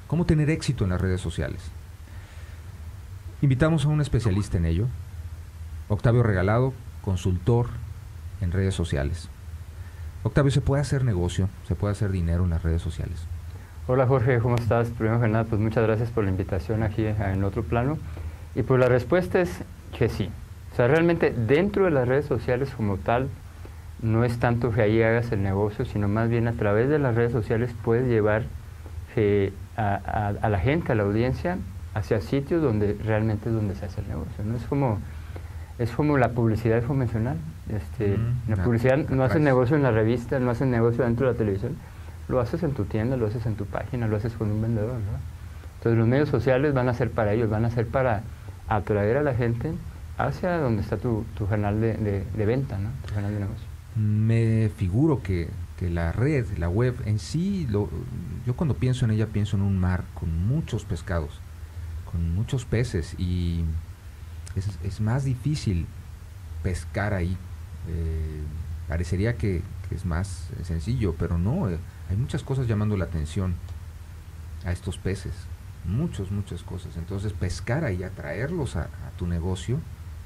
¿Cómo tener éxito en las redes sociales? Invitamos a un especialista en ello, Octavio Regalado, consultor en redes sociales. Octavio, ¿se puede hacer negocio, se puede hacer dinero en las redes sociales? Hola Jorge, ¿cómo estás? Primero que nada, pues muchas gracias por la invitación aquí en Otro Plano. Y pues la respuesta es que sí. O sea, realmente dentro de las redes sociales como tal, no es tanto que ahí hagas el negocio, sino más bien a través de las redes sociales puedes llevar a la gente, a la audiencia, hacia sitios donde realmente es donde se hace el negocio, ¿no? Es como la publicidad convencional. La publicidad no haces negocio en la revista, no haces negocio dentro de la televisión, lo haces en tu tienda, lo haces en tu página, lo haces con un vendedor, ¿no? Entonces los medios sociales van a ser para ellos, van a ser para atraer a la gente hacia donde está tu canal de venta, ¿no? Tu canal de negocio. Me figuro que la red, la web en sí, yo cuando pienso en ella pienso en un mar con muchos pescados, con muchos peces, y es más difícil pescar ahí. Parecería que es más sencillo, pero no, hay muchas cosas llamando la atención a estos peces, muchas cosas. Entonces pescar ahí, atraerlos a tu negocio,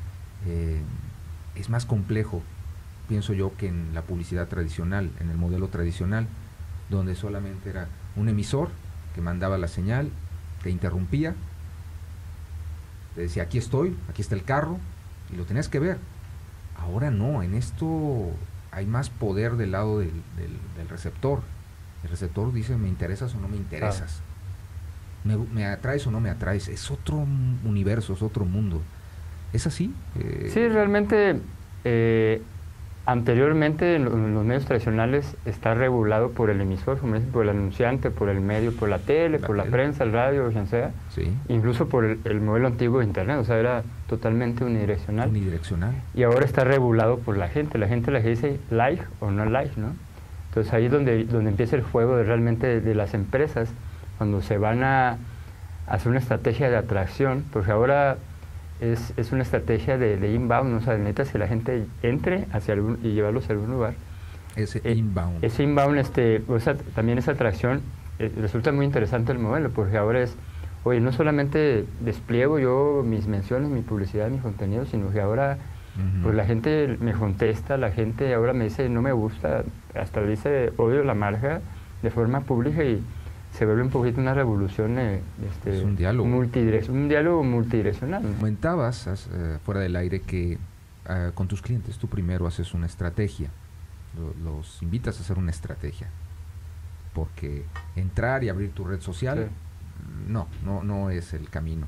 es más complejo, pienso yo, que en la publicidad tradicional, en el modelo tradicional, donde solamente era un emisor que mandaba la señal, te interrumpía, te decía aquí estoy, aquí está el carro, y lo tenías que ver. Ahora no, en esto hay más poder del lado del receptor. El receptor dice, ¿me interesas o no me interesas? ¿Me atraes o no me atraes? Es otro universo, es otro mundo. ¿Es así? Sí, realmente anteriormente en los medios tradicionales está regulado por el emisor, como dicen, por el anunciante, por el medio, por la tele, por la prensa, el radio, quien sea. Sí. Incluso por el modelo antiguo de internet, o sea, era totalmente unidireccional. Unidireccional. Y ahora está regulado por la gente la que dice like o no like, ¿no? Entonces ahí es donde empieza el juego realmente de las empresas, cuando se van a hacer una estrategia de atracción, porque ahora es una estrategia de inbound, o sea, necesitas que la gente entre hacia y llevarlos a algún lugar. Ese inbound. Ese inbound, o sea, también esa atracción, resulta muy interesante el modelo, porque ahora es, oye, no solamente despliego yo mis menciones, mi publicidad, mis contenidos, sino que ahora pues la gente me contesta, la gente ahora me dice no me gusta, hasta dice odio la marca de forma pública, y se vuelve un poquito una revolución, es un diálogo. Un diálogo multidireccional. Comentabas fuera del aire que con tus clientes tú primero haces una estrategia, los invitas a hacer una estrategia, porque entrar y abrir tu red social, sí, no es el camino.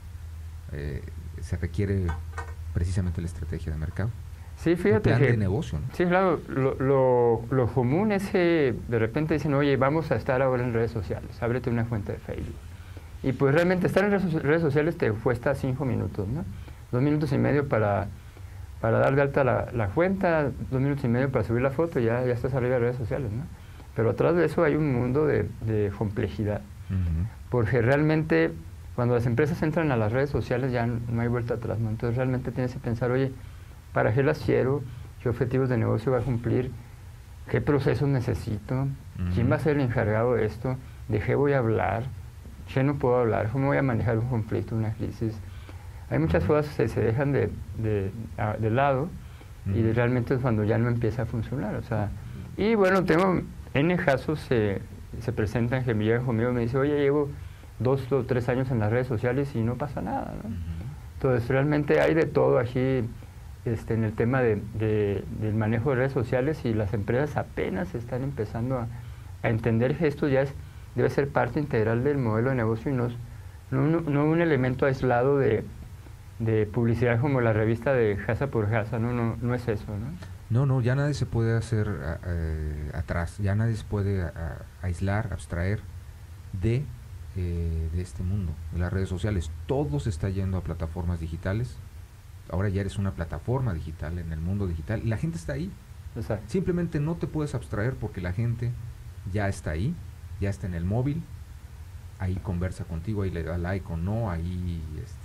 Se requiere precisamente la estrategia de mercado. Sí, fíjate plan que de negocio, ¿no? Sí, claro, lo común es que de repente dicen, oye, vamos a estar ahora en redes sociales, ábrete una cuenta de Facebook. Y pues realmente estar en redes sociales te cuesta 5 minutos, ¿no? 2 minutos y medio para dar de alta la cuenta, 2 minutos y medio para subir la foto, y ya estás arriba de redes sociales, ¿no? Pero atrás de eso hay un mundo de complejidad. Porque realmente cuando las empresas entran a las redes sociales ya no hay vuelta atrás, ¿no? Entonces realmente tienes que pensar, oye, ¿para qué las quiero? ¿Qué objetivos de negocio va a cumplir? ¿Qué procesos necesito? ¿Quién va a ser el encargado de esto? ¿De qué voy a hablar? ¿Qué no puedo hablar? ¿Cómo voy a manejar un conflicto, una crisis? Hay muchas cosas que se dejan de lado, y realmente es cuando ya no empieza a funcionar. O sea, y bueno, tengo N casos se presentan que me llegan conmigo y me dicen, oye, llevo 2 o 3 años en las redes sociales y no pasa nada, ¿no? Entonces realmente hay de todo aquí en el tema del manejo de redes sociales, y las empresas apenas están empezando a entender que esto ya debe ser parte integral del modelo de negocio, y no un elemento aislado de publicidad como la revista de casa por casa, no es eso, ¿no? No, ya nadie se puede hacer atrás, ya nadie se puede aislar, abstraer de este mundo, de las redes sociales. Todo se está yendo a plataformas digitales. Ahora ya eres una plataforma digital en el mundo digital, y la gente está ahí. Exacto. Simplemente no te puedes abstraer porque la gente ya está ahí, ya está en el móvil, ahí conversa contigo, ahí le da like o no, ahí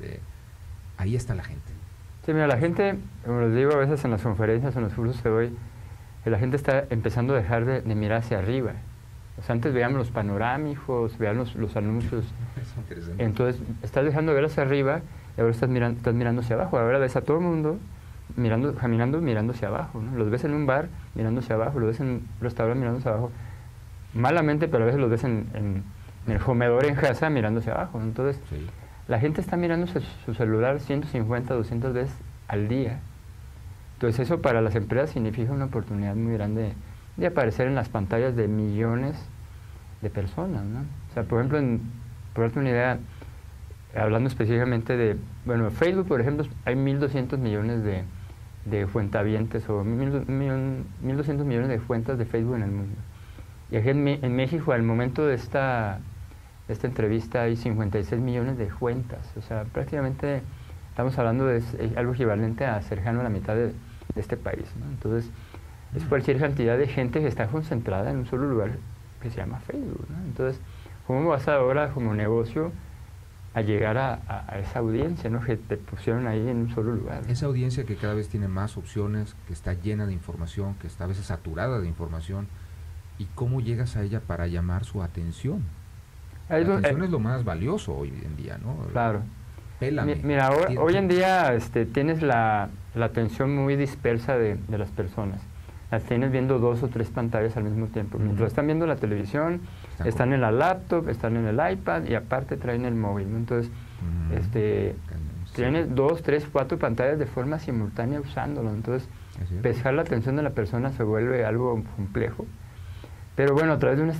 está la gente. Sí, mira, la gente, como les digo a veces en las conferencias, en los cursos que doy, que la gente está empezando a dejar de mirar hacia arriba. O sea, antes veíamos los panorámicos, veíamos los anuncios. Es interesante. Entonces, estás dejando de ver hacia arriba y ahora estás mirando hacia abajo. Ahora ves a todo el mundo caminando mirando hacia abajo, ¿no? Los ves en un bar mirando hacia abajo, los ves en un restaurante mirando hacia abajo. Malamente, pero a veces los ves en el comedor en casa mirando hacia abajo, ¿no? Entonces, Sí. la gente está mirando su celular 150, 200 veces al día. Entonces, eso para las empresas significa una oportunidad muy grande de aparecer en las pantallas de millones de personas, ¿no? O sea, por ejemplo, por darte una idea, hablando específicamente de, bueno, Facebook, por ejemplo, hay 1.200 millones de cuentavientes o 1.200 millones de cuentas de Facebook en el mundo. Y aquí en México, al momento de esta entrevista, hay 56 millones de cuentas. O sea, prácticamente estamos hablando de algo equivalente a cercano a la mitad de este país, ¿no? Entonces, es cualquier cantidad de gente que está concentrada en un solo lugar que se llama Facebook, ¿no? Entonces, ¿cómo vas ahora como negocio a llegar a esa audiencia, ¿no? Que te pusieron ahí en un solo lugar, ¿no? Esa audiencia que cada vez tiene más opciones, que está llena de información, que está a veces saturada de información, ¿y cómo llegas a ella para llamar su atención? La atención es lo más valioso hoy en día, ¿no? Claro. Pélame. Mira, hoy en día tienes la atención muy dispersa de las personas. Las tienes viendo 2 o 3 pantallas al mismo tiempo. Mientras están viendo la televisión, están en la laptop, están en el iPad y aparte traen el móvil, ¿no? Entonces, tienes 2, 3, 4 pantallas de forma simultánea usándolo. Entonces, pescar la atención de la persona se vuelve algo complejo. Pero bueno, a través de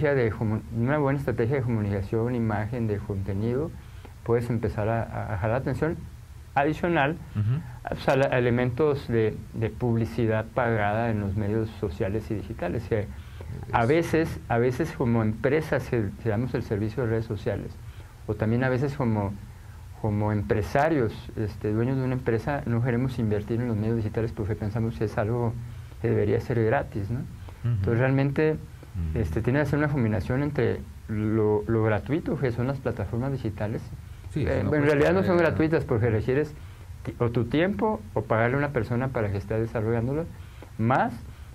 una buena estrategia de comunicación, imagen, de contenido, puedes empezar a jalar atención adicional a elementos de publicidad pagada en los medios sociales y digitales. Que a veces como empresas se damos el servicio de redes sociales, o también a veces como empresarios, dueños de una empresa, no queremos invertir en los medios digitales porque pensamos que es algo que debería ser gratis, ¿no? Entonces realmente tiene que ser una combinación entre lo gratuito, que son las plataformas digitales. Sí, En realidad no son gratuitas porque requieres o tu tiempo o pagarle a una persona para que esté desarrollándolo, más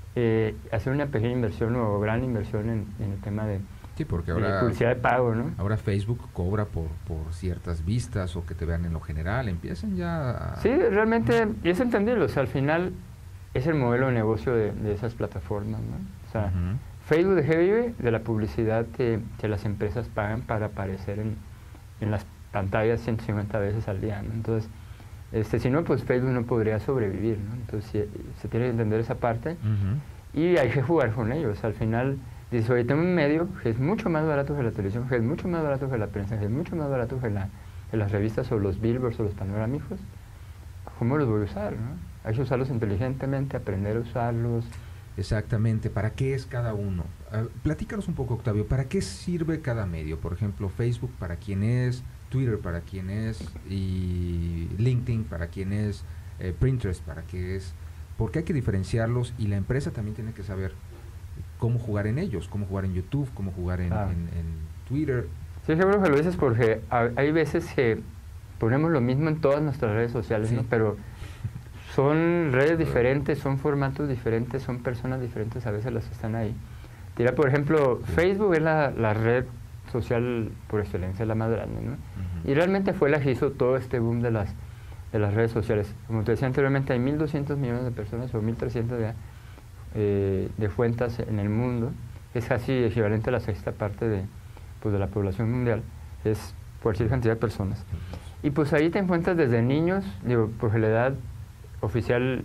hacer una pequeña inversión o gran inversión en el tema de, porque ahora, de publicidad de pago, ¿no? Ahora Facebook cobra por ciertas vistas o que te vean en lo general, empiezan ya Sí, realmente, y es entendible, o sea, al final es el modelo de negocio de esas plataformas, ¿no? O sea, Facebook ¿de qué vive? De la publicidad que las empresas pagan para aparecer en las pantallas 150 veces al día, ¿no? Entonces, si no, pues Facebook no podría sobrevivir, ¿no? Entonces, se tiene que entender esa parte y hay que jugar con ellos. Al final, dices, oye, tengo un medio que es mucho más barato que la televisión, que es mucho más barato que la prensa, que es mucho más barato que las revistas o los billboards o los panorámicos. ¿Cómo los voy a usar, no? Hay que usarlos inteligentemente, aprender a usarlos. Exactamente. ¿Para qué es cada uno? Platícanos un poco, Octavio, ¿para qué sirve cada medio? Por ejemplo, Facebook, ¿para quién es? Twitter, ¿para quién es? Y LinkedIn, ¿para quién es? Pinterest, ¿para qué es? Porque hay que diferenciarlos y la empresa también tiene que saber cómo jugar en ellos, cómo jugar en YouTube, cómo jugar en Twitter. Sí, seguro que lo dices porque hay veces que ponemos lo mismo en todas nuestras redes sociales, sí, ¿no? Pero son redes diferentes, son formatos diferentes, son personas diferentes a veces las que están ahí. Tira, por ejemplo, Facebook es la red social por excelencia, la más grande, ¿no? Y realmente fue la que hizo todo este boom de las redes sociales. Como te decía anteriormente, hay 1.200 millones de personas o 1.300 ya de cuentas en el mundo. Es casi equivalente a la 6ª parte de la población mundial. Es cualquier cantidad de personas. Y pues ahí te encuentras desde niños, digo, porque la edad oficial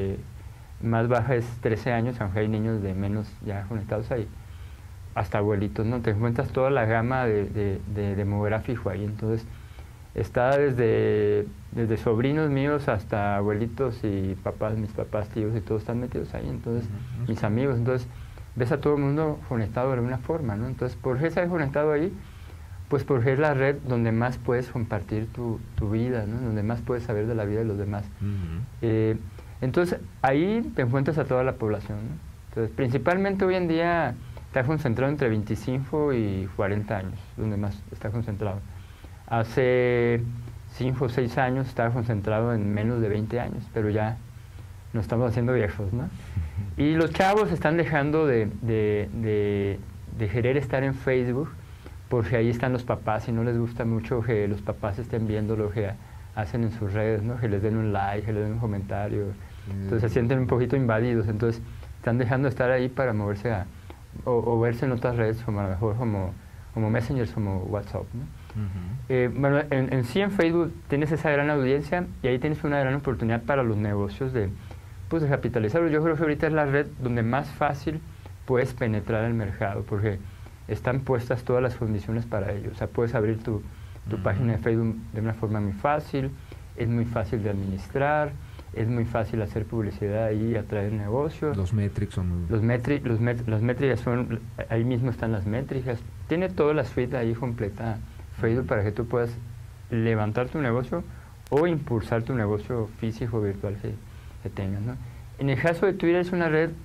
más baja es 13 años, aunque hay niños de menos ya conectados ahí, hasta abuelitos, ¿no? Te encuentras toda la gama de demográfico ahí. Entonces, está desde sobrinos míos hasta abuelitos y papás, mis papás, tíos, y todos están metidos ahí. Entonces, mis amigos, entonces, ves a todo el mundo conectado de alguna forma, ¿no? Entonces, ¿por qué estás conectado ahí? Pues porque es la red donde más puedes compartir tu vida, ¿no? Donde más puedes saber de la vida de los demás. Entonces, ahí te encuentras a toda la población, ¿no? Entonces, principalmente hoy en día está concentrado entre 25 y 40 años, donde más está concentrado. Hace 5 o 6 años estaba concentrado en menos de 20 años, pero ya nos estamos haciendo viejos, ¿no? Y los chavos están dejando de de querer estar en Facebook, porque ahí están los papás y no les gusta mucho que los papás estén viendo lo que hacen en sus redes, ¿no? Que les den un like, que les den un comentario. Entonces se sienten un poquito invadidos, entonces están dejando de estar ahí para moverse o verse en otras redes, como a lo mejor como Messenger, como WhatsApp, ¿no? Bueno, en sí en Facebook tienes esa gran audiencia y ahí tienes una gran oportunidad para los negocios de capitalizarlo. Yo creo que ahorita es la red donde más fácil puedes penetrar el mercado, porque están puestas todas las condiciones para ello. O sea, puedes abrir tu página de Facebook de una forma muy fácil, es muy fácil de administrar, es muy fácil hacer publicidad ahí y atraer negocios. Los métricos son muy... Las métricas son, ahí mismo están las métricas. Tiene toda la suite ahí completa Facebook para que tú puedas levantar tu negocio o impulsar tu negocio físico o virtual que tengas, ¿no? En el caso de Twitter es una red,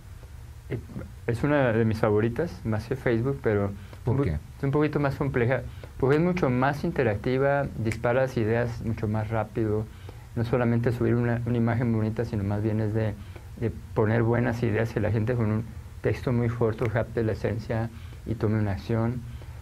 es una de mis favoritas, más que Facebook, pero ¿por qué? Es un poquito más compleja, porque es mucho más interactiva, dispara las ideas mucho más rápido. No solamente subir una imagen bonita, sino más bien es de poner buenas ideas y la gente con un texto muy corto capte la esencia y tome una acción.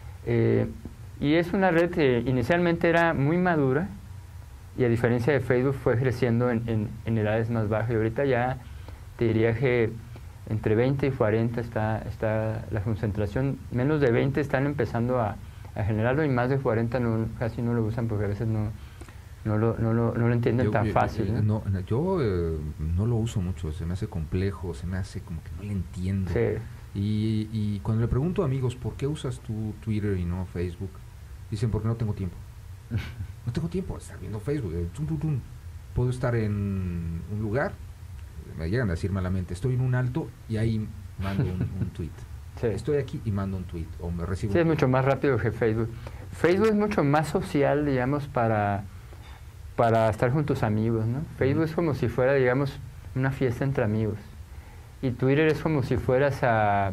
Y es una red que inicialmente era muy madura y a diferencia de Facebook fue creciendo en edades más bajas y ahorita ya te diría que entre 20 y 40 está la concentración. Menos de 20 están empezando a generarlo y más de 40 casi no lo usan porque a veces no lo entienden tan fácil, ¿no? Yo no lo uso mucho, se me hace complejo, se me hace como que no le entiendo. Sí. Y cuando le pregunto a amigos, ¿por qué usas tu Twitter y no Facebook? Dicen, porque no tengo tiempo. No tengo tiempo de estar viendo Facebook. Puedo estar en un lugar, me llegan a decir malamente, estoy en un alto y ahí mando un tweet. Sí. Estoy aquí y mando un tweet o me recibo. Sí, es mucho más rápido que Facebook. Facebook es mucho más social, digamos, para estar con tus amigos, ¿no? Facebook es como si fuera, digamos, una fiesta entre amigos. Y Twitter es como si fueras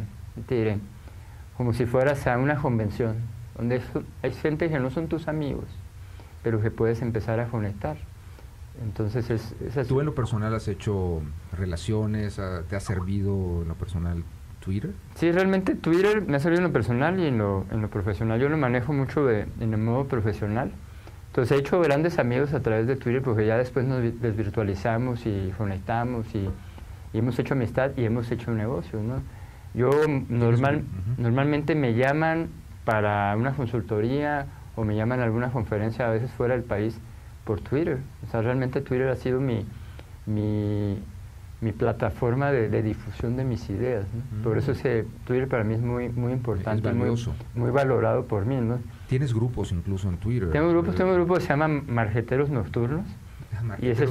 como si fueras a una convención, donde hay gente que no son tus amigos, pero que puedes empezar a conectar. Entonces es así. ¿Tú en lo personal has hecho relaciones? ¿Te ha servido en lo personal Twitter? Sí, realmente Twitter me ha servido en lo personal y en lo profesional. Yo lo manejo mucho en el modo profesional. Entonces he hecho grandes amigos a través de Twitter porque ya después nos desvirtualizamos y conectamos y hemos hecho amistad y hemos hecho negocios, ¿no? Yo normalmente me llaman para una consultoría o me llaman a alguna conferencia a veces fuera del país por Twitter. O sea, realmente Twitter ha sido mi plataforma de difusión de mis ideas, ¿no? Por eso Twitter para mí es muy importante, muy valorado por mí, ¿no? ¿Tienes grupos incluso en Twitter? Tengo un grupo que se llama Marqueteros Nocturnos. Y esa es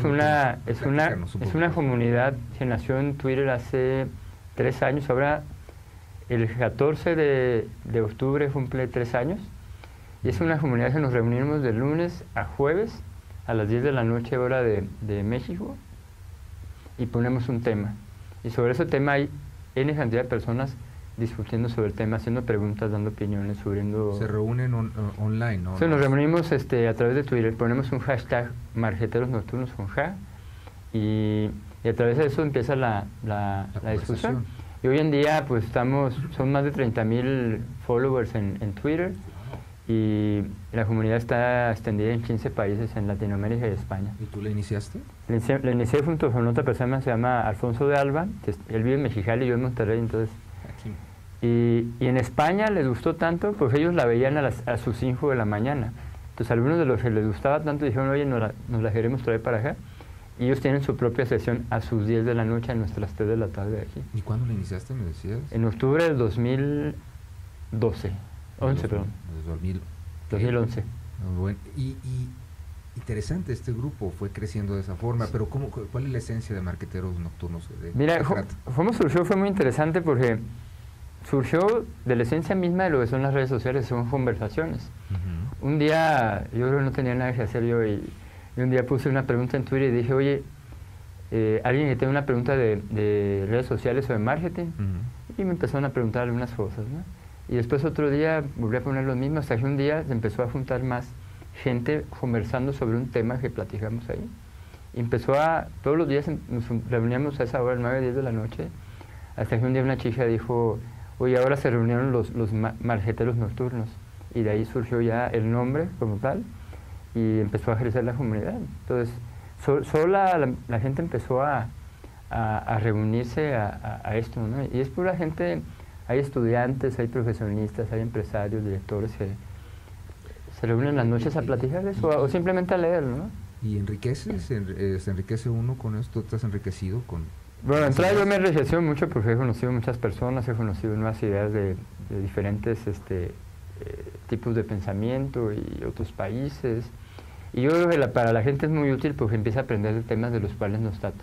una comunidad que nació en Twitter hace 3 años. Ahora el 14 de octubre cumple 3 años. Y es una comunidad que nos reunimos de lunes a jueves a las 10 de la noche hora de México y ponemos un tema. Y sobre ese tema hay N cantidad de personas discutiendo sobre el tema, haciendo preguntas, dando opiniones, subiendo... Se reúnen online, ¿no? Sí, nos reunimos a través de Twitter, ponemos un hashtag Marqueteros Nocturnos con ja y a través de eso empieza la discusión. Y hoy en día pues son más de 30,000 followers en Twitter y la comunidad está extendida en 15 países en Latinoamérica y España. ¿Y tú la iniciaste? La inicié junto con otra persona que se llama Alfonso de Alba, él vive en Mexicali y yo en Monterrey, entonces... Aquí. Y en España les gustó tanto porque ellos la veían a sus 5 de la mañana. Entonces algunos de los que les gustaba tanto dijeron, oye, nos la queremos traer para acá. Y ellos tienen su propia sesión a sus 10 de la noche, a nuestras 3 de la tarde aquí. ¿Y cuándo la iniciaste, me decías? En octubre del 2011. 11, perdón. 2011. Bueno, y interesante este grupo, fue creciendo de esa forma, pero ¿cuál es la esencia de Marqueteros Nocturnos? Mira, cómo surgió fue muy interesante porque surgió de la esencia misma de lo que son las redes sociales, son conversaciones. Un día, yo creo que no tenía nada que hacer yo y un día puse una pregunta en Twitter y dije, oye, alguien que tenga una pregunta de redes sociales o de marketing, y me empezaron a preguntar algunas cosas, ¿no? Y después otro día volví a poner lo mismo, hasta que un día se empezó a juntar más gente conversando sobre un tema que platicamos ahí. Y todos los días nos reuníamos a esa hora, 9, 10 de la noche, hasta que un día una chica dijo, oye, ahora se reunieron los marqueteros nocturnos, y de ahí surgió ya el nombre como tal, y empezó a crecer la comunidad. Entonces, sola la gente empezó a reunirse a esto, ¿no? Y es pura gente, hay estudiantes, hay profesionistas, hay empresarios, directores que se reúnen las noches a platicar de eso, o simplemente a leer, ¿no? ¿Y enriqueces? ¿Se enriquece uno con esto? ¿Estás enriquecido con...? Bueno, de entrada yo me he enriquecido mucho porque he conocido muchas personas, he conocido nuevas ideas de diferentes tipos de pensamiento y otros países. Y yo creo que para la gente es muy útil porque empieza a aprender de temas de los cuales no está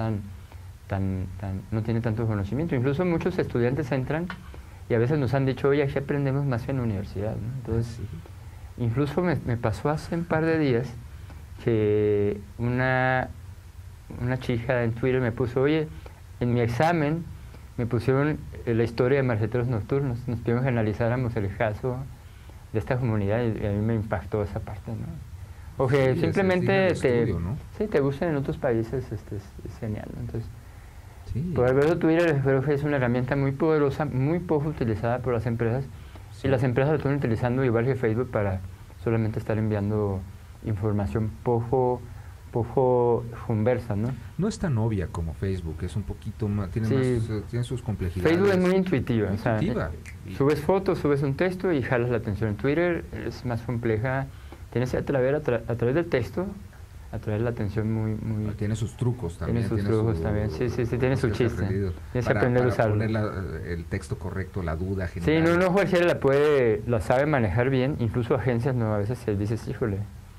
no tiene tanto conocimiento. Incluso muchos estudiantes entran y a veces nos han dicho, oye, aquí aprendemos más que en la universidad, ¿no? Entonces, incluso me pasó hace un par de días que una chica en Twitter me puso, oye, en mi examen me pusieron la historia de marqueteros nocturnos, nos pidieron que analizáramos el caso de esta comunidad y a mí me impactó esa parte, ¿no? O que simplemente estudio, ¿no? Sí, te gusten en otros países, es genial, ¿no? Entonces, sí. Por el verso Twitter creo que es una herramienta muy poderosa, muy poco utilizada por las empresas, y las empresas lo están utilizando igual que Facebook para solamente estar enviando información poco conversa, ¿no? No es tan obvia como Facebook, es un poquito más, tiene sus complejidades. Facebook es muy intuitiva, o sea, subes fotos, subes un texto y jalas la atención. En Twitter es más compleja, tienes que a través del texto, atraer la atención muy... Tiene sus trucos también. Tiene sus trucos también, sí, tiene su chiste. Tienes que aprender a usarlo. Poner el texto correcto, la duda Sí, general. no cualquiera la sabe manejar bien, incluso agencias a veces se dices, híjole,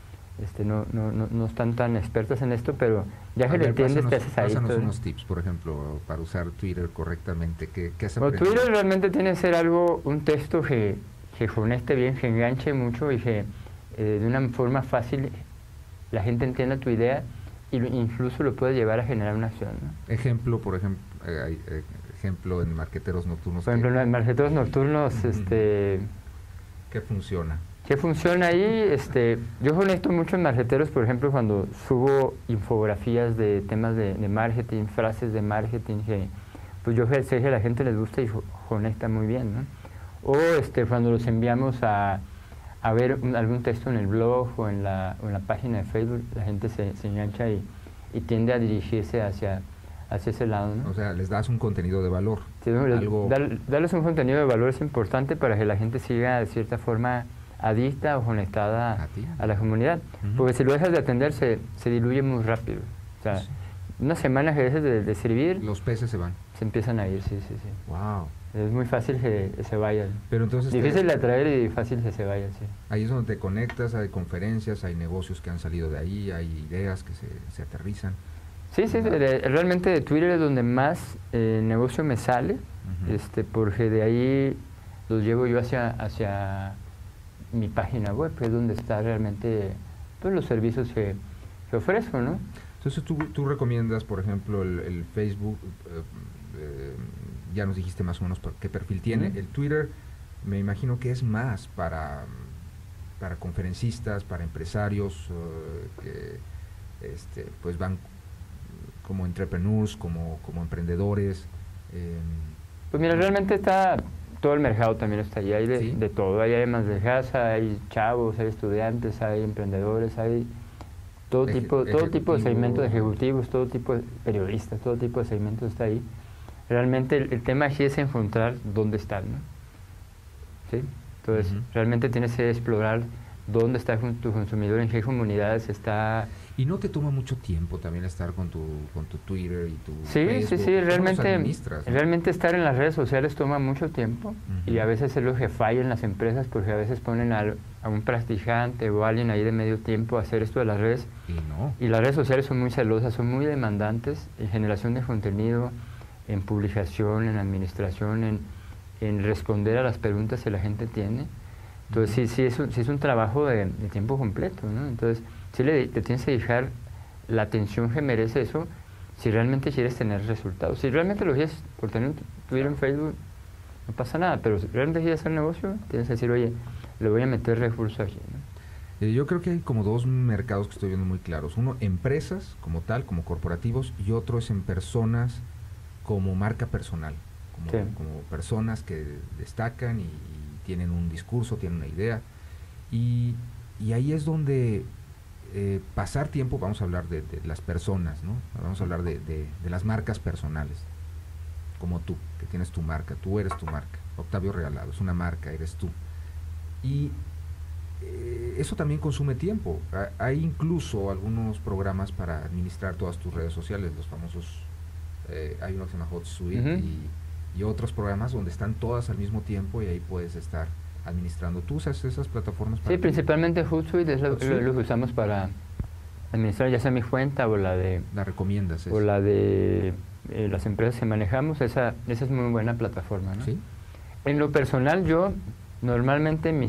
no están tan expertas en esto, pero ya que lo entiendes te haces ahí. Pásanos unos tips, por ejemplo, para usar Twitter correctamente. ¿Qué has aprendido? Twitter realmente tiene que ser un texto que conecte bien, que enganche mucho y que de una forma fácil la gente entienda tu idea y incluso lo puede llevar a generar una acción, ¿no? Ejemplo, por ejemplo, ejemplo en marqueteros nocturnos. Por ejemplo, en marqueteros nocturnos, ¿qué funciona? ¿Qué funciona ahí? Yo conecto mucho en marqueteros, por ejemplo, cuando subo infografías de temas de marketing, frases de marketing, que pues yo sé que a la gente les gusta y conecta muy bien, ¿no? O cuando los enviamos a ver algún texto en el blog o en la página de Facebook, la gente se engancha y tiende a dirigirse hacia ese lado, ¿no? O sea, les das un contenido de valor. Sí, darles un contenido de valor es importante para que la gente siga de cierta forma adicta o conectada a la comunidad. Porque si lo dejas de atender se diluye muy rápido. O sea, unas semanas que dejes de escribir... Los peces se van. Se empiezan a ir, sí. Wow. Es muy fácil que se vayan. Pero entonces difícil de atraer y fácil que se vayan, sí. Ahí es donde te conectas, hay conferencias, hay negocios que han salido de ahí, hay ideas que se aterrizan. Sí, realmente de Twitter es donde más negocio me sale, porque de ahí los llevo yo hacia mi página web, que es donde está realmente todos los servicios que ofrezco, ¿no? Entonces tú recomiendas, por ejemplo, el Facebook, ya nos dijiste más o menos qué perfil tiene. El Twitter, me imagino que es más para conferencistas, para empresarios que pues van como entrepreneurs, como emprendedores. Pues mira, realmente está todo el mercado también está ahí, hay de todo, hay amas de casa, hay chavos, hay estudiantes, hay emprendedores, hay todo tipo de segmentos de ejecutivos, todo tipo de periodistas, todo tipo de segmentos está ahí. Realmente el tema aquí es encontrar dónde están, ¿no? ¿Sí? Entonces, realmente tienes que explorar dónde está tu consumidor, en qué comunidades está. ¿Y no te toma mucho tiempo también estar con tu Twitter y tu Facebook? Sí, realmente estar en las redes sociales toma mucho tiempo y a veces es lo que falla en las empresas porque a veces ponen a un practicante o a alguien ahí de medio tiempo a hacer esto de las redes y las redes sociales son muy celosas, son muy demandantes en generación de contenido, en publicación, en administración, en responder a las preguntas que la gente tiene. Entonces sí es un trabajo de tiempo completo, ¿no? Entonces sí te tienes que dejar la atención que merece eso si realmente quieres tener resultados. Si realmente lo quieres por tener un Twitter en Facebook, no pasa nada, pero si realmente quieres hacer negocio, tienes que decir, oye, le voy a meter recursos aquí, ¿no? Yo creo que hay como dos mercados que estoy viendo muy claros. Uno, empresas como tal, como corporativos, y otro es en personas como marca personal. como personas que destacan y tienen un discurso, tienen una idea. Y ahí es donde pasar tiempo, vamos a hablar de las personas, ¿no? Vamos a hablar de las marcas personales, como tú, que tienes tu marca, tú eres tu marca. Octavio Regalado es una marca, eres tú. Y eso también consume tiempo. Hay incluso algunos programas para administrar todas tus redes sociales, los famosos, hay uno que se llama HotSuite y otros programas donde están todas al mismo tiempo y ahí puedes estar administrando. ¿Tú usas esas plataformas? Sí, principalmente HotSuite es lo que usamos para administrar ya sea mi cuenta o la de... ¿La recomiendas? O la de las empresas que manejamos, esa es muy buena plataforma, ¿no? ¿Sí? En lo personal, yo normalmente mis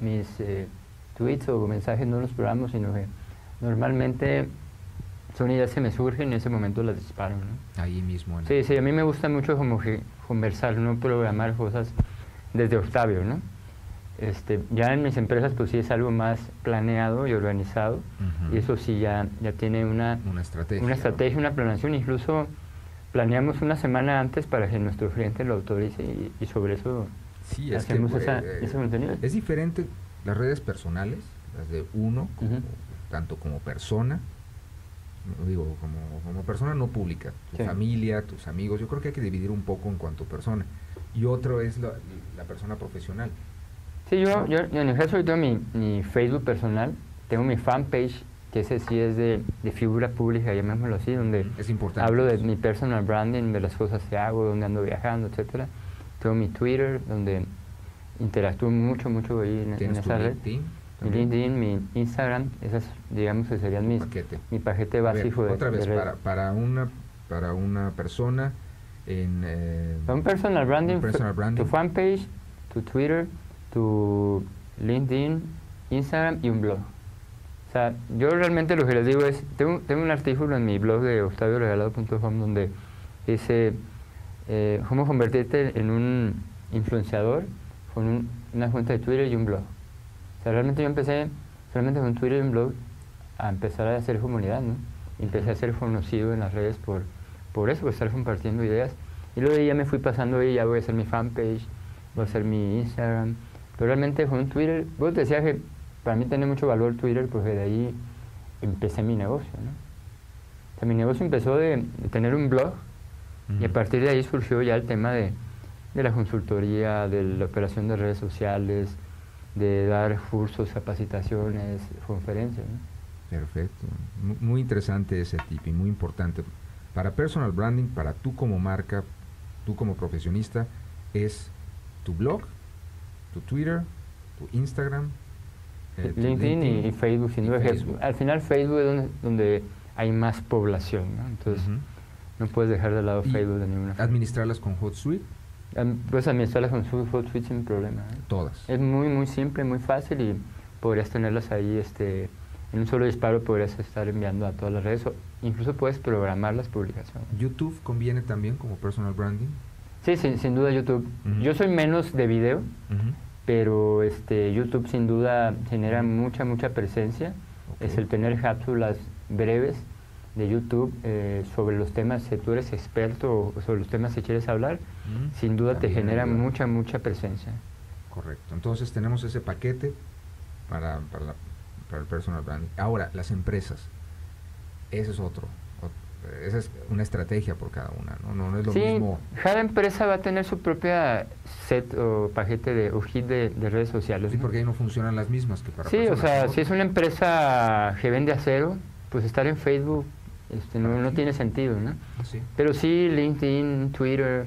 tweets o mensajes no los programo, sino que normalmente son ideas que me surgen y en ese momento las disparo, ¿no? Ahí mismo. Sí, a mí me gusta mucho como que conversar, no programar cosas desde Octavio, ¿no? Ya en mis empresas pues sí es algo más planeado y organizado, y eso sí ya tiene una estrategia, una planeación. Incluso planeamos una semana antes para que nuestro cliente lo autorice y sobre eso hacemos ese contenido. Es diferente las redes personales, las de uno, tanto como persona, digo, como persona no pública, tu familia, tus amigos. Yo creo que hay que dividir un poco en cuanto a persona, y otro es la persona profesional. Sí, yo en el caso yo tengo mi Facebook personal, tengo mi fanpage, que ese sí es de figura pública, llamémoslo así, donde es importante hablo de mi personal branding, de las cosas que hago, donde ando viajando, etcétera. Tengo mi Twitter, donde interactúo mucho ahí en esa red. Mi LinkedIn, mi Instagram, esas digamos que serían mi paquete básico otra vez, para una persona para un personal branding, tu fanpage, tu Twitter, tu LinkedIn, Instagram y un blog. O sea, yo realmente lo que les digo es, tengo un artículo en mi blog de octavioregalado.com donde dice cómo convertirte en un influenciador con una cuenta de Twitter y un blog. O sea, realmente yo empecé solamente con Twitter y un blog a empezar a hacer comunidad, ¿no? Y empecé a ser conocido en las redes por eso, por estar compartiendo ideas. Y luego ya me fui pasando ahí, ya voy a hacer mi fanpage, voy a hacer mi Instagram. Pero realmente con Twitter, vos decías que para mí tiene mucho valor Twitter porque de ahí empecé mi negocio, ¿no? O sea, mi negocio empezó de tener un blog y a partir de ahí surgió ya el tema de la consultoría, de la operación de redes sociales, de dar cursos, capacitaciones, conferencias, ¿no? Perfecto. Muy interesante ese tip y muy importante. Para personal branding, para tú como marca, tú como profesionista, es tu blog, tu Twitter, tu Instagram, LinkedIn y Facebook, sin duda. Al final Facebook es donde hay más población, ¿no? Entonces no puedes dejar de lado Facebook de ninguna forma. ¿Administrarlas con HotSuite? Puedes administrarlas con HotSuite sin problema, ¿eh? Todas. Es muy simple, muy fácil y podrías tenerlas ahí en un solo disparo, podrías estar enviando a todas las redes, o incluso puedes programar las publicaciones. ¿YouTube conviene también como personal branding? Sí, sin duda YouTube. Yo soy menos de video, pero YouTube sin duda genera mucha presencia. Es el tener cápsulas breves de YouTube sobre los temas que tú eres experto o sobre los temas que quieres hablar, sin duda te genera mucha presencia. Correcto. Entonces tenemos ese paquete para el personal branding. Ahora, las empresas, ese es otro. Esa es una estrategia por cada una, ¿no? No es lo mismo. Cada empresa va a tener su propia set o paquete o kit de redes sociales. Sí, porque ahí no funcionan las mismas que para personas. Sí, o sea, si es una empresa que vende acero, pues estar en Facebook no tiene sentido, ¿no? Sí. Pero sí, LinkedIn, Twitter,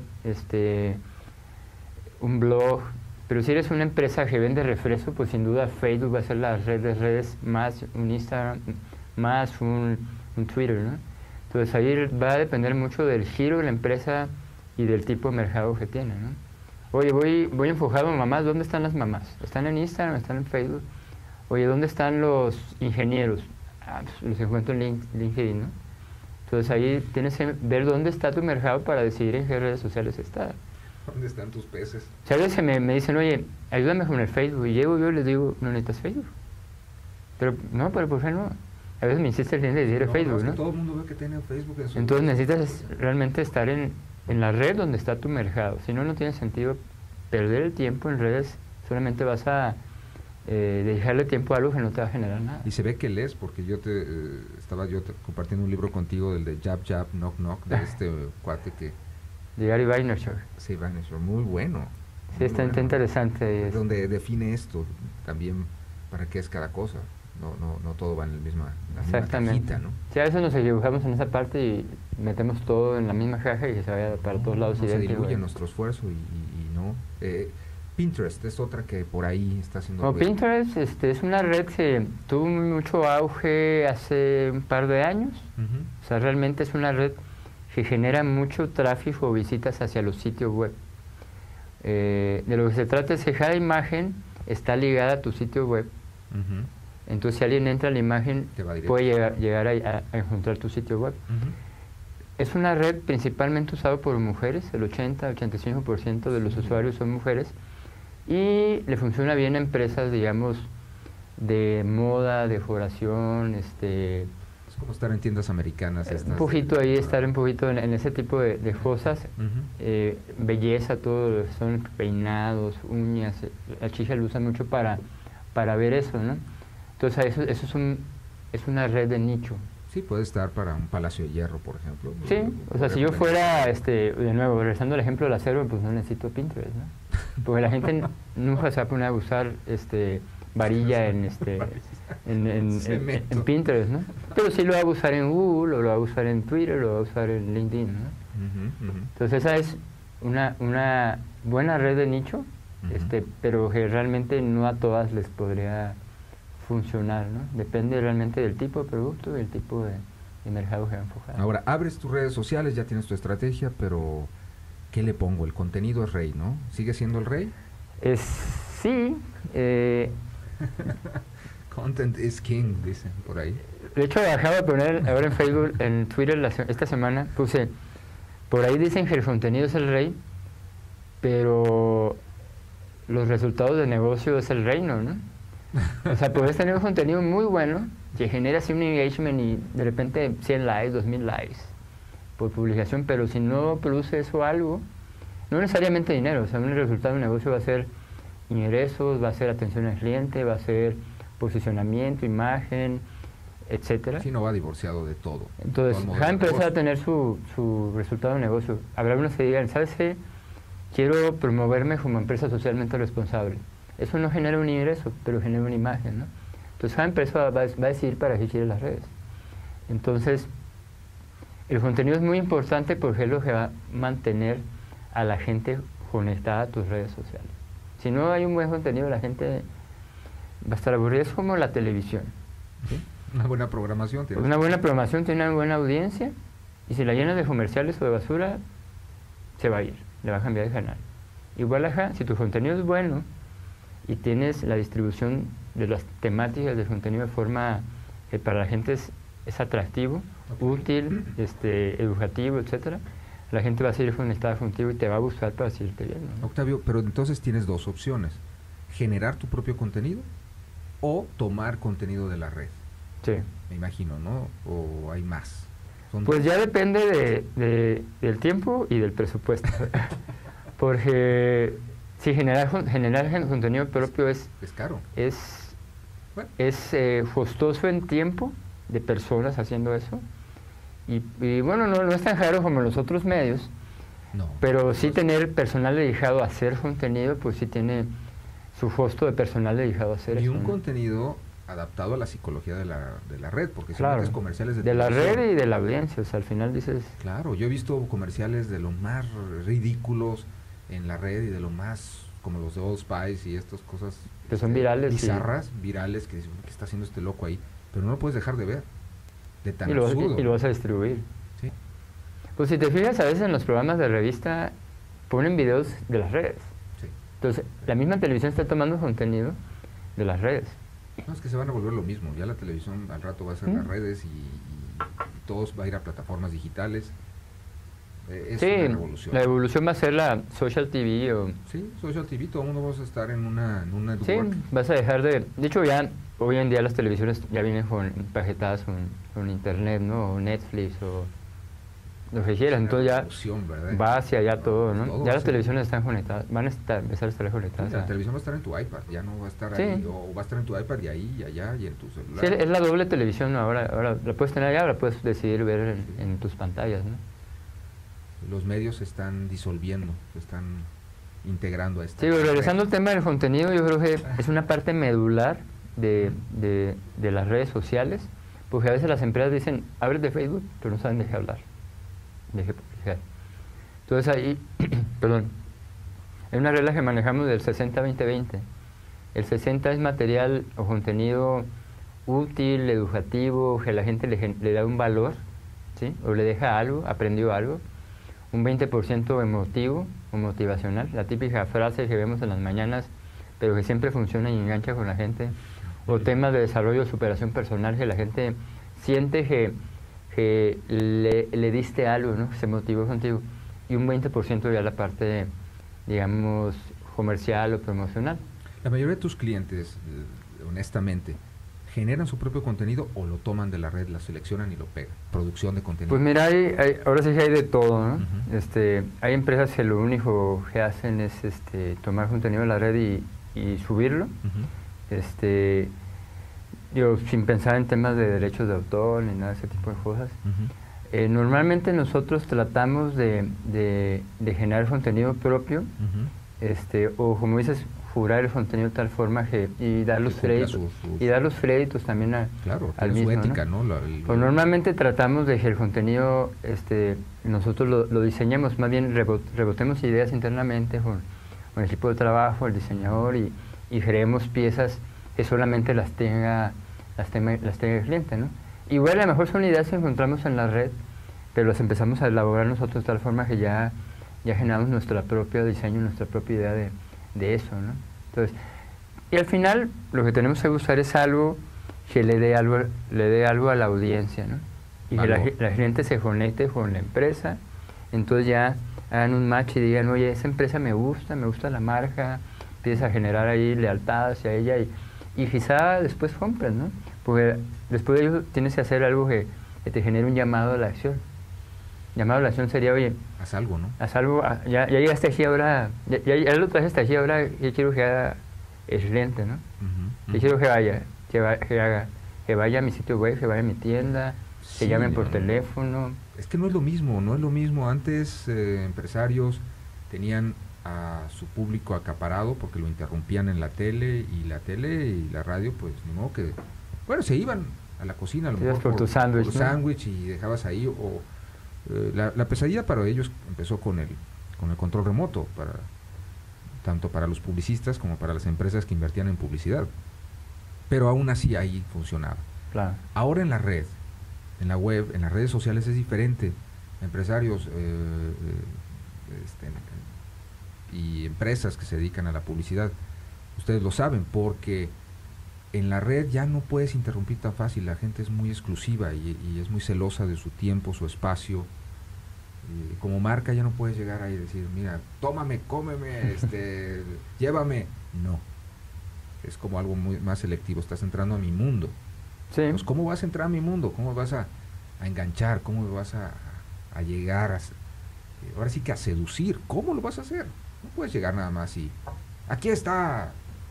un blog. Pero si eres una empresa que vende refresco, pues sin duda Facebook va a ser la red de redes más un Instagram, más un Twitter, ¿no? Entonces ahí va a depender mucho del giro de la empresa y del tipo de mercado que tiene, ¿no? Oye, voy enfocado a mamás. ¿Dónde están las mamás? ¿Están en Instagram? ¿Están en Facebook? Oye, ¿dónde están los ingenieros? Pues los encuentro en LinkedIn, ¿no? Entonces ahí tienes que ver dónde está tu mercado para decidir en qué redes sociales está. ¿Dónde están tus peces? O sea, a veces me dicen, oye, ayúdame con el Facebook. Y llego yo y les digo, ¿no necesitas Facebook? Pero ¿por qué no? A veces me insiste el cliente de decir Facebook, es ¿no? Que todo el mundo ve que tiene Facebook en su... Entonces necesitas realmente estar en en la red donde está tu mercado. Si no, no tiene sentido perder el tiempo en redes, solamente vas a dejarle tiempo a algo que no te va a generar nada. Y se ve que lees, porque estaba compartiendo un libro contigo, del de Jab Jab Knock Knock, de este cuate que... De Gary Vaynerchuk. Sí, Vaynerchuk, muy bueno. Sí, está interesante. Donde define esto también, para qué es cada cosa. No todo va en la misma cajita, ¿no? Sí, a veces nos equivocamos en esa parte y metemos todo en la misma caja y que se vaya para todos lados. Se diluye nuestro esfuerzo y no... Pinterest es otra que por ahí está haciendo... Bueno, Pinterest es una red que tuvo mucho auge hace un par de años. O sea, realmente es una red que genera mucho tráfico o visitas hacia los sitios web. De lo que se trata es que cada imagen está ligada a tu sitio web. Entonces, si alguien entra a la imagen, puede llegar a encontrar tu sitio web. Es una red principalmente usada por mujeres, el 80-85% de los usuarios son mujeres, y le funciona bien a empresas, digamos, de moda, decoración, Es como estar en tiendas americanas. Un poquito ahí, estar un poquito en ese tipo de cosas. Belleza, todo, son peinados, uñas. La chica lo usa mucho para ver eso, ¿no? Entonces, eso es una red de nicho. Sí, puede estar para un Palacio de Hierro, por ejemplo. Sí, o sea, si yo fuera, de nuevo, regresando al ejemplo del acero, pues no necesito Pinterest, ¿no? Porque la gente nunca se va a poner a usar varilla en Pinterest, ¿no? Pero sí lo va a usar en Google, o lo va a usar en Twitter, o lo va a usar en LinkedIn, ¿no? Entonces esa es una buena red de nicho, pero que realmente no a todas les podría funcionar, ¿no? Depende realmente del tipo de producto y del tipo de mercado que va a enfocar. Ahora, abres tus redes sociales, ya tienes tu estrategia, pero ¿qué le pongo? El contenido es rey, ¿no? ¿Sigue siendo el rey? Sí. Content is king, dicen por ahí. De hecho, acabo de poner ahora en Facebook, en Twitter, esta semana, puse, por ahí dicen que el contenido es el rey, pero los resultados de negocio es el reino, ¿no? O sea, puedes tener un contenido muy bueno que genera así un engagement y de repente 100 likes, 2000 likes por publicación, pero si no produce eso algo, no necesariamente dinero, o sea, un resultado de un negocio va a ser ingresos, va a ser atención al cliente, va a ser posicionamiento, imagen, etcétera. Sí, no va divorciado de todo. Entonces, cada empresa va a tener su resultado de negocio. Habrá unos que digan, ¿sabes qué? Quiero promoverme como empresa socialmente responsable. Eso no genera un ingreso, pero genera una imagen, ¿no? Entonces cada empresa va a decidir para qué quiere las redes. Entonces, el contenido es muy importante porque es lo que va a mantener a la gente conectada a tus redes sociales. Si no hay un buen contenido, la gente va a estar aburrida. Es como la televisión, ¿sí? Una buena programación. Una buena programación tiene una buena audiencia, y si la llenas de comerciales o de basura, se va a ir, le va a cambiar de canal. Igual acá, si tu contenido es bueno, y tienes la distribución de las temáticas del contenido de forma que para la gente es atractivo, útil, educativo, etcétera, la gente va a seguir conectada contigo y te va a buscar para seguirte viendo, ¿no? Octavio, pero entonces tienes dos opciones: generar tu propio contenido o tomar contenido de la red. Sí. Me imagino, ¿no? ¿O hay más? Pues ya depende del tiempo y del presupuesto. Porque si generar contenido propio es caro. Es costoso en tiempo de personas haciendo eso. Y bueno, no es tan caro como los otros medios, no, pero sí tener personal dedicado a hacer contenido, pues sí tiene su costo de personal dedicado a hacer eso. Y un contenido adaptado a la psicología de la red, porque si metes comerciales de la red y de la audiencia, o sea, al final dices... Claro, yo he visto comerciales de lo más ridículos en la red y de lo más, como los de Old Spice y estas cosas que son virales, bizarras, virales, que dicen, ¿qué está haciendo este loco ahí? Pero no lo puedes dejar de ver, de tan absurdo. Y lo vas a distribuir. Sí. Pues si te fijas, a veces en los programas de revista ponen videos de las redes. Sí. Entonces, la misma televisión está tomando contenido de las redes. No, es que se van a volver lo mismo. Ya la televisión al rato va a ser las redes y todos va a ir a plataformas digitales. Es una revolución. La evolución va a ser la social TV o... Sí, social TV, todo el mundo va a estar en una Sí, vas a dejar de... De hecho, ya hoy en día las televisiones ya vienen empaquetadas con internet, ¿no? O Netflix o lo que quieras. Entonces ya ¿verdad? va hacia allá todo, ¿no? Todo ya las sí. televisiones están conectadas, van a empezar a estar conectadas. La televisión va a estar en tu iPad, ya no va a estar Sí. ahí, o va a estar en tu iPad y ahí, y allá, y en tu celular. Sí, es la doble televisión, ¿no? Ahora la puedes tener allá, la puedes decidir ver en tus pantallas, ¿no? Los medios se están disolviendo, se están integrando a esta. Sí, pero regresando al tema del contenido, yo creo que es una parte medular de las redes sociales, porque a veces las empresas dicen, abre de Facebook, pero no saben de qué hablar, de qué publicar. Entonces ahí, perdón, hay una regla que manejamos del 60-20-20. El 60 es material o contenido útil, educativo, que la gente le da un valor, ¿sí? O le deja algo, aprendió algo. Un 20% emotivo o motivacional, la típica frase que vemos en las mañanas, pero que siempre funciona y engancha con la gente. O temas de desarrollo o superación personal, que la gente siente que le diste algo, ¿no? Que se motivó contigo. Y un 20% ya la parte, digamos, comercial o promocional. La mayoría de tus clientes, honestamente, ¿generan su propio contenido o lo toman de la red, la seleccionan y lo pegan? Producción de contenido. Pues mira, ahora sí que hay de todo, ¿no? Hay empresas que lo único que hacen es tomar contenido de la red y subirlo. Sin pensar en temas de derechos de autor ni nada de ese tipo de cosas. Normalmente nosotros tratamos de generar contenido propio, o como dices, jurar el contenido de tal forma que y dar los créditos también al mismo, ética, ¿no? Pues normalmente tratamos de que el contenido nosotros lo diseñemos, más bien rebotemos ideas internamente con el equipo de trabajo, el diseñador, y creemos piezas que solamente las tenga el cliente, ¿no? Igual a lo mejor son ideas que encontramos en la red, pero las empezamos a elaborar nosotros de tal forma que ya generamos nuestro propio diseño, nuestra propia idea de eso, ¿no? Entonces, y al final lo que tenemos que buscar es algo que le dé algo a la audiencia, ¿no? Y que la gente se conecte con la empresa, entonces ya hagan un match y digan, oye, esa empresa me gusta la marca, empiezas a generar ahí lealtad hacia ella y quizá después compren, ¿no? Porque después de ello tienes que hacer algo que te genere un llamado a la acción. Llamado a la acción sería, oye, haz algo, ¿no? Haz algo, ya llegaste aquí ahora, ya lo trajiste aquí ahora, yo quiero que haga el cliente, ¿no? Yo quiero que vaya a mi sitio web, que vaya a mi tienda, que llamen por teléfono. Es que no es lo mismo. Antes empresarios tenían a su público acaparado porque lo interrumpían en la tele y la radio, pues ni modo que, bueno, se iban a la cocina a lo mejor por tu sándwich, ¿no? sándwich y dejabas ahí, la pesadilla para ellos empezó con el control remoto, tanto para los publicistas como para las empresas que invertían en publicidad, pero aún así ahí funcionaba. Claro. Ahora en la red, en la web, en las redes sociales es diferente. Empresarios y empresas que se dedican a la publicidad, ustedes lo saben, porque en la red ya no puedes interrumpir tan fácil, la gente es muy exclusiva y es muy celosa de su tiempo, su espacio. Como marca ya no puedes llegar ahí y decir, mira, tómame, cómeme, llévame. No, es como algo muy más selectivo, estás entrando a mi mundo. Sí. Pues, ¿cómo vas a entrar a mi mundo? ¿Cómo vas a enganchar? ¿Cómo vas a llegar ahora sí que a seducir? ¿Cómo lo vas a hacer? No puedes llegar nada más y aquí está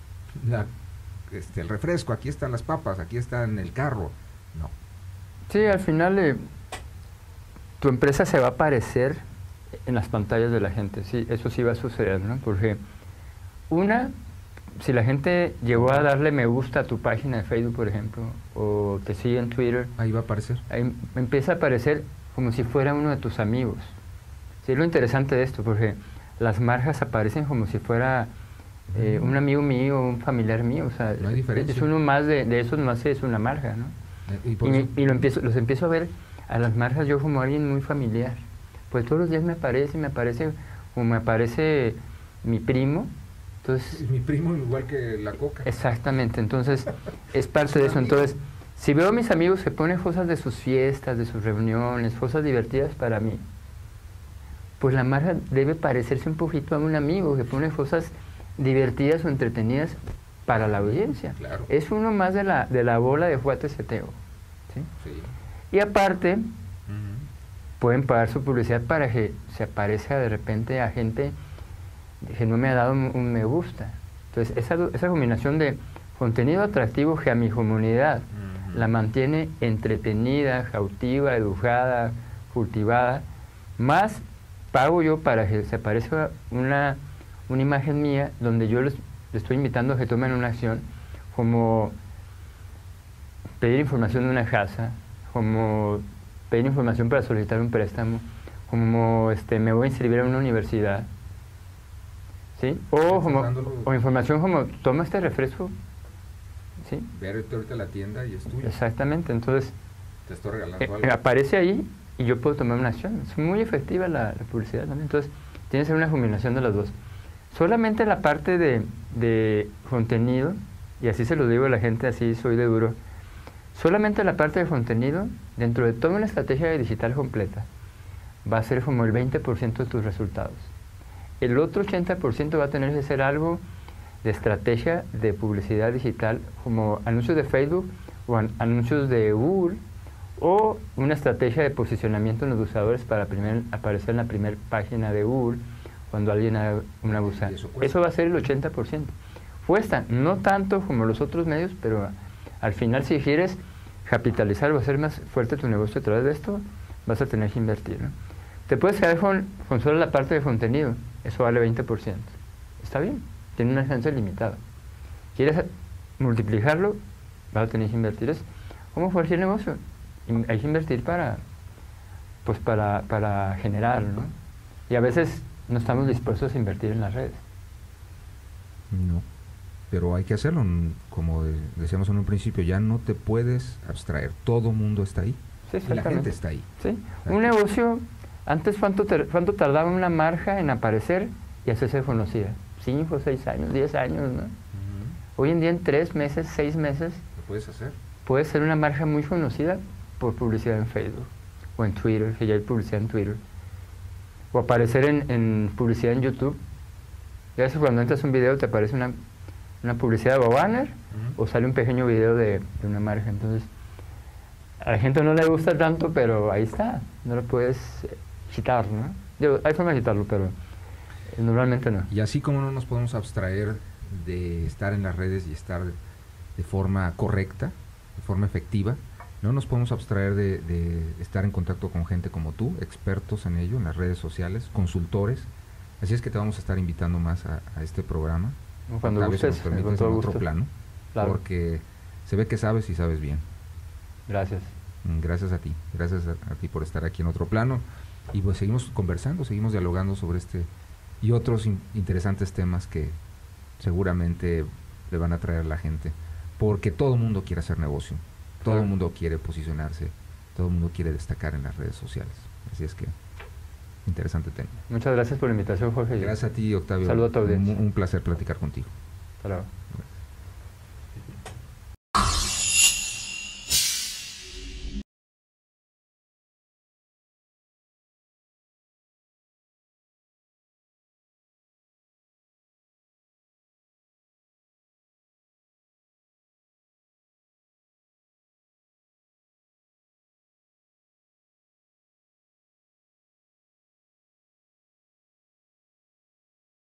el refresco, aquí están las papas, aquí está en el carro. No. Sí, al final tu empresa se va a aparecer en las pantallas de la gente, sí, eso sí va a suceder, ¿no? Porque si la gente llegó a darle me gusta a tu página de Facebook, por ejemplo, o te sigue en Twitter, ahí va a aparecer. Ahí empieza a aparecer como si fuera uno de tus amigos. Sí, es lo interesante de esto, porque las marcas aparecen como si fuera un amigo mío, un familiar mío, o sea, no hay diferencia. Es uno más de esos, más es una marca, ¿no? Y los empiezo a ver a las marcas yo como alguien muy familiar. Pues todos los días me aparece como me aparece mi primo. Entonces, mi primo igual que la coca. Exactamente, entonces es parte de eso. Entonces, si veo a mis amigos que ponen cosas de sus fiestas, de sus reuniones, cosas divertidas para mí, pues la marca debe parecerse un poquito a un amigo que pone cosas divertidas o entretenidas para la audiencia. Claro. Es uno más de la bola de cuates que tengo, ¿sí? Sí. Y aparte, pueden pagar su publicidad para que se aparezca de repente a gente que no me ha dado un me gusta. Entonces, esa combinación de contenido atractivo que a mi comunidad la mantiene entretenida, cautiva, educada, cultivada, más pago yo para que se aparezca una imagen mía donde yo les estoy invitando a que tomen una acción, como pedir información de una casa, como pedir información para solicitar un préstamo, como me voy a inscribir a una universidad, ¿sí? O información como, toma este refresco, ¿sí? Verte ahorita la tienda y es tuyo. Exactamente, entonces te estoy regalando algo. Aparece ahí y yo puedo tomar una acción. Es muy efectiva la publicidad también, entonces tiene que ser una combinación de las dos. Solamente la parte de contenido, y así se lo digo a la gente, así soy de duro, solamente la parte de contenido, dentro de toda una estrategia digital completa, va a ser como el 20% de tus resultados. El otro 80% va a tener que ser algo de estrategia de publicidad digital, como anuncios de Facebook o anuncios de Google, o una estrategia de posicionamiento en los buscadores para aparecer en la primera página de Google cuando alguien haga una búsqueda. Eso va a ser el 80%. Cuesta, no tanto como los otros medios, pero al final, si quieres capitalizar o hacer más fuerte tu negocio a través de esto, vas a tener que invertir, ¿no? Te puedes quedar con solo la parte de contenido, eso vale 20%. Está bien, tiene una alcance limitada. ¿Quieres multiplicarlo? Vas a tener que invertir. Es como cualquier negocio. Hay que invertir para generar, ¿no? Y a veces no estamos dispuestos a invertir en las redes. No, pero hay que hacerlo. Como decíamos en un principio, ya no te puedes abstraer. Todo el mundo está ahí. Sí, y la gente está ahí. Sí. Un negocio, antes, ¿cuánto tardaba una marca en aparecer y hacerse conocida? 5, 6 años, 10 años, ¿no? Hoy en día, en 3 meses, 6 meses, ¿lo puedes hacer? Puede ser una marca muy conocida por publicidad en Facebook o en Twitter, que ya hay publicidad en Twitter, o aparecer en publicidad en YouTube. Y a veces cuando entras un video te aparece una publicidad o banner, o sale un pequeño video de una marca. Entonces, a la gente no le gusta tanto, pero ahí está, no lo puedes quitar, ¿no? Hay forma de quitarlo, pero normalmente no. Y así como no nos podemos abstraer de estar en las redes y estar de forma correcta, de forma efectiva, no nos podemos abstraer de estar en contacto con gente como tú, expertos en ello, en las redes sociales, consultores. Así es que te vamos a estar invitando más a este programa. Cuando gustes, con todo gusto. Otro plano, claro. Porque se ve que sabes y sabes bien. Gracias. Gracias a ti por estar aquí en Otro Plano. Y pues seguimos conversando, seguimos dialogando sobre este y otros interesantes temas que seguramente le van a traer a la gente. Porque todo el mundo quiere hacer negocio, todo el mundo quiere posicionarse, todo el mundo quiere destacar en las redes sociales. Así es que, interesante tema. Muchas gracias por la invitación, Jorge. Gracias a ti, Octavio. Saludos a tu audiencia. Un placer platicar contigo. Hasta luego.